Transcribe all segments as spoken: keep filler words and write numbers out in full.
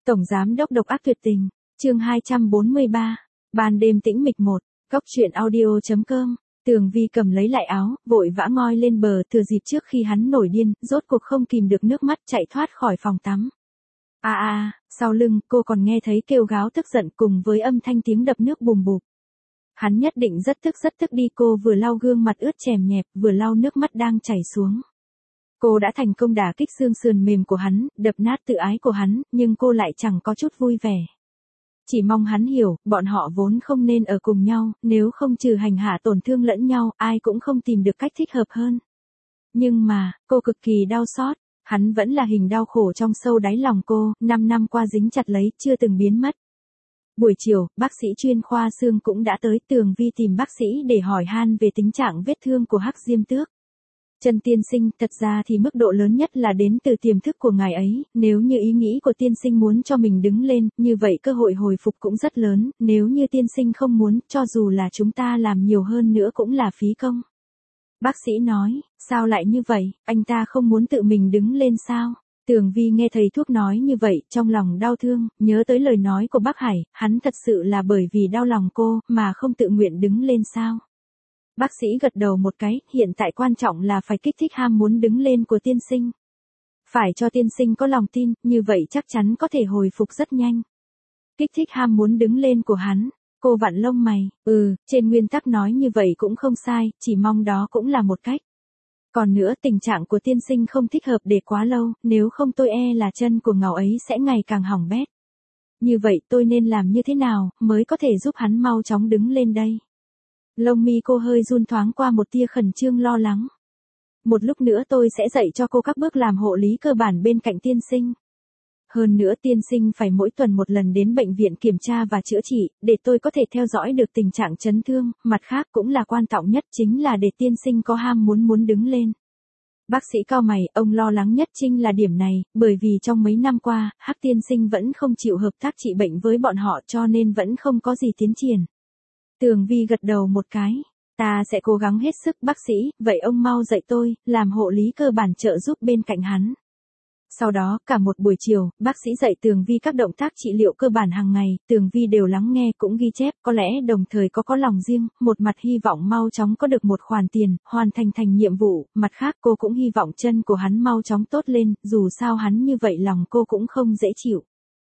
Tổng giám đốc độc ác tuyệt tình, chương hai trăm bốn mươi ba, ban đêm tĩnh mịch một, góc truyện audio.com, Tường Vi cầm lấy lại áo, vội vã ngoi lên bờ thừa dịp trước khi hắn nổi điên, rốt cuộc không kìm được nước mắt chạy thoát khỏi phòng tắm. A à, a, à, sau lưng cô còn nghe thấy kêu gào tức giận cùng với âm thanh tiếng đập nước bùm bụp. Hắn nhất định rất tức rất tức đi, cô vừa lau gương mặt ướt chèm nhẹp, vừa lau nước mắt đang chảy xuống. Cô đã thành công đả kích xương sườn mềm của hắn, đập nát tự ái của hắn, nhưng cô lại chẳng có chút vui vẻ. Chỉ mong hắn hiểu, bọn họ vốn không nên ở cùng nhau, nếu không trừ hành hạ tổn thương lẫn nhau, ai cũng không tìm được cách thích hợp hơn. Nhưng mà, cô cực kỳ đau xót, hắn vẫn là hình đau khổ trong sâu đáy lòng cô, năm năm qua dính chặt lấy, chưa từng biến mất. Buổi chiều, bác sĩ chuyên khoa xương cũng đã tới. Tường Vi tìm bác sĩ để hỏi han về tình trạng vết thương của Hắc Diêm Tước. Trần tiên sinh, thật ra thì mức độ lớn nhất là đến từ tiềm thức của ngài ấy, nếu như ý nghĩ của tiên sinh muốn cho mình đứng lên, như vậy cơ hội hồi phục cũng rất lớn, nếu như tiên sinh không muốn, cho dù là chúng ta làm nhiều hơn nữa cũng là phí công. Bác sĩ nói, sao lại như vậy, anh ta không muốn tự mình đứng lên sao? Tường Vi nghe thầy thuốc nói như vậy, trong lòng đau thương, nhớ tới lời nói của bác Hải, hắn thật sự là bởi vì đau lòng cô, mà không tự nguyện đứng lên sao? Bác sĩ gật đầu một cái, hiện tại quan trọng là phải kích thích ham muốn đứng lên của tiên sinh. Phải cho tiên sinh có lòng tin, như vậy chắc chắn có thể hồi phục rất nhanh. Kích thích ham muốn đứng lên của hắn, cô vặn lông mày, ừ, trên nguyên tắc nói như vậy cũng không sai, chỉ mong đó cũng là một cách. Còn nữa, tình trạng của tiên sinh không thích hợp để quá lâu, nếu không tôi e là chân của ngài ấy sẽ ngày càng hỏng bét. Như vậy tôi nên làm như thế nào, mới có thể giúp hắn mau chóng đứng lên đây? Lông mi cô hơi run thoáng qua một tia khẩn trương lo lắng. Một lúc nữa tôi sẽ dạy cho cô các bước làm hộ lý cơ bản bên cạnh tiên sinh. Hơn nữa tiên sinh phải mỗi tuần một lần đến bệnh viện kiểm tra và chữa trị, để tôi có thể theo dõi được tình trạng chấn thương, mặt khác cũng là quan trọng nhất chính là để tiên sinh có ham muốn muốn đứng lên. Bác sĩ cau mày, ông lo lắng nhất chính là điểm này, bởi vì trong mấy năm qua, Hắc tiên sinh vẫn không chịu hợp tác trị bệnh với bọn họ cho nên vẫn không có gì tiến triển. Tường Vi gật đầu một cái, ta sẽ cố gắng hết sức bác sĩ, vậy ông mau dạy tôi, làm hộ lý cơ bản trợ giúp bên cạnh hắn. Sau đó, cả một buổi chiều, bác sĩ dạy Tường Vi các động tác trị liệu cơ bản hàng ngày, Tường Vi đều lắng nghe cũng ghi chép, có lẽ đồng thời có có lòng riêng, một mặt hy vọng mau chóng có được một khoản tiền, hoàn thành thành nhiệm vụ, mặt khác cô cũng hy vọng chân của hắn mau chóng tốt lên, dù sao hắn như vậy lòng cô cũng không dễ chịu.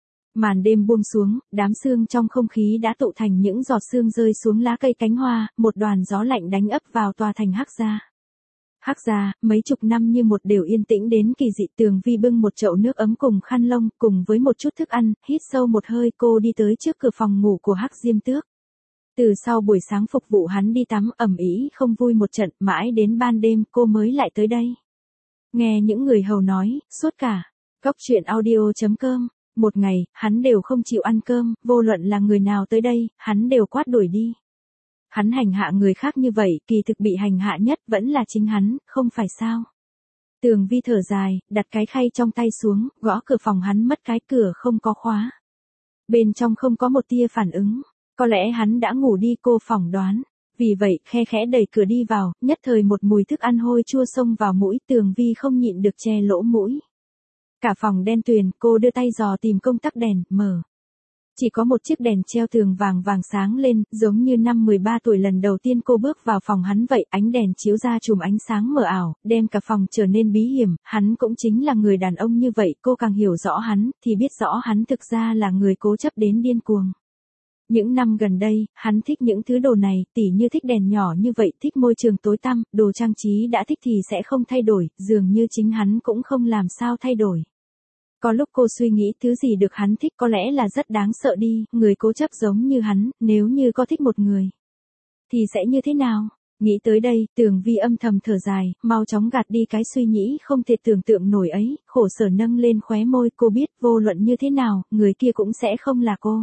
Màn đêm buông xuống, đám sương trong không khí đã tụ thành những giọt sương rơi xuống lá cây cánh hoa, một đoàn gió lạnh đánh ấp vào tòa thành Hắc gia. Hắc gia, mấy chục năm như một đều yên tĩnh đến kỳ dị. Tường Vi bưng một chậu nước ấm cùng khăn lông, cùng với một chút thức ăn, hít sâu một hơi cô đi tới trước cửa phòng ngủ của Hắc Diêm Tước. Từ sau buổi sáng phục vụ hắn đi tắm ẩm ý không vui một trận, mãi đến ban đêm cô mới lại tới đây. Nghe những người hầu nói, suốt cả, góc truyện audio.com. Một ngày, hắn đều không chịu ăn cơm, vô luận là người nào tới đây, hắn đều quát đuổi đi. Hắn hành hạ người khác như vậy, kỳ thực bị hành hạ nhất vẫn là chính hắn, không phải sao? Tường Vi thở dài, đặt cái khay trong tay xuống, gõ cửa phòng hắn mất cái cửa không có khóa. Bên trong không có một tia phản ứng, có lẽ hắn đã ngủ đi cô phỏng đoán. Vì vậy, khe khẽ đẩy cửa đi vào, nhất thời một mùi thức ăn hôi chua xông vào mũi, Tường Vi không nhịn được che lỗ mũi. Cả phòng đen tuyền, cô đưa tay dò tìm công tắc đèn, mở. Chỉ có một chiếc đèn treo tường vàng vàng sáng lên, giống như năm mười ba tuổi lần đầu tiên cô bước vào phòng hắn vậy, ánh đèn chiếu ra chùm ánh sáng mờ ảo, đem cả phòng trở nên bí hiểm, hắn cũng chính là người đàn ông như vậy, cô càng hiểu rõ hắn, thì biết rõ hắn thực ra là người cố chấp đến điên cuồng. Những năm gần đây, hắn thích những thứ đồ này, tỉ như thích đèn nhỏ như vậy, thích môi trường tối tăm, đồ trang trí đã thích thì sẽ không thay đổi, dường như chính hắn cũng không làm sao thay đổi. Có lúc cô suy nghĩ thứ gì được hắn thích có lẽ là rất đáng sợ đi, người cố chấp giống như hắn, nếu như có thích một người, thì sẽ như thế nào? Nghĩ tới đây, Tường Vi âm thầm thở dài, mau chóng gạt đi cái suy nghĩ không thể tưởng tượng nổi ấy, khổ sở nâng lên khóe môi, cô biết vô luận như thế nào, người kia cũng sẽ không là cô.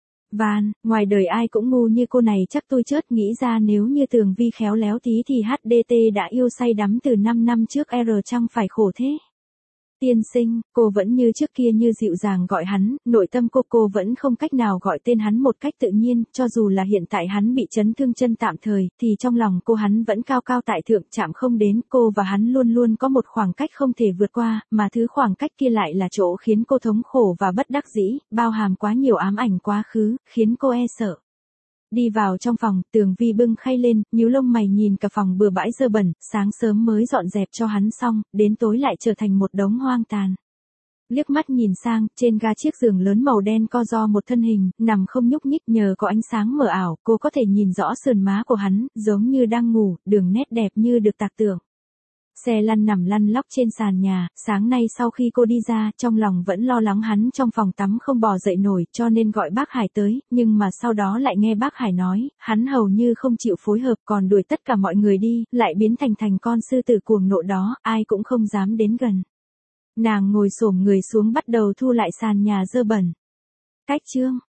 Van, ngoài đời ai cũng ngu như cô này chắc tôi chợt nghĩ ra nếu như Tường Vi khéo léo tí thì hát đê tê đã yêu say đắm từ năm năm trước R chẳng phải khổ thế. Tiên sinh, cô vẫn như trước kia như dịu dàng gọi hắn, nội tâm cô cô vẫn không cách nào gọi tên hắn một cách tự nhiên, cho dù là hiện tại hắn bị chấn thương chân tạm thời, thì trong lòng cô hắn vẫn cao cao tại thượng chạm không đến, cô và hắn luôn luôn có một khoảng cách không thể vượt qua, mà thứ khoảng cách kia lại là chỗ khiến cô thống khổ và bất đắc dĩ, bao hàm quá nhiều ám ảnh quá khứ, khiến cô e sợ. Đi vào trong phòng, Tường Vi bưng khay lên, nhíu lông mày nhìn cả phòng bừa bãi dơ bẩn, sáng sớm mới dọn dẹp cho hắn xong, đến tối lại trở thành một đống hoang tàn. Liếc mắt nhìn sang, trên ga chiếc giường lớn màu đen co ro một thân hình, nằm không nhúc nhích, nhờ có ánh sáng mờ ảo, cô có thể nhìn rõ sườn má của hắn, giống như đang ngủ, đường nét đẹp như được tạc tượng. Xe lăn nằm lăn lóc trên sàn nhà, sáng nay sau khi cô đi ra, trong lòng vẫn lo lắng hắn trong phòng tắm không bò dậy nổi, cho nên gọi bác Hải tới, nhưng mà sau đó lại nghe bác Hải nói, hắn hầu như không chịu phối hợp, còn đuổi tất cả mọi người đi, lại biến thành thành con sư tử cuồng nộ đó, ai cũng không dám đến gần. Nàng ngồi xổm người xuống bắt đầu thu lại sàn nhà dơ bẩn. Cách chương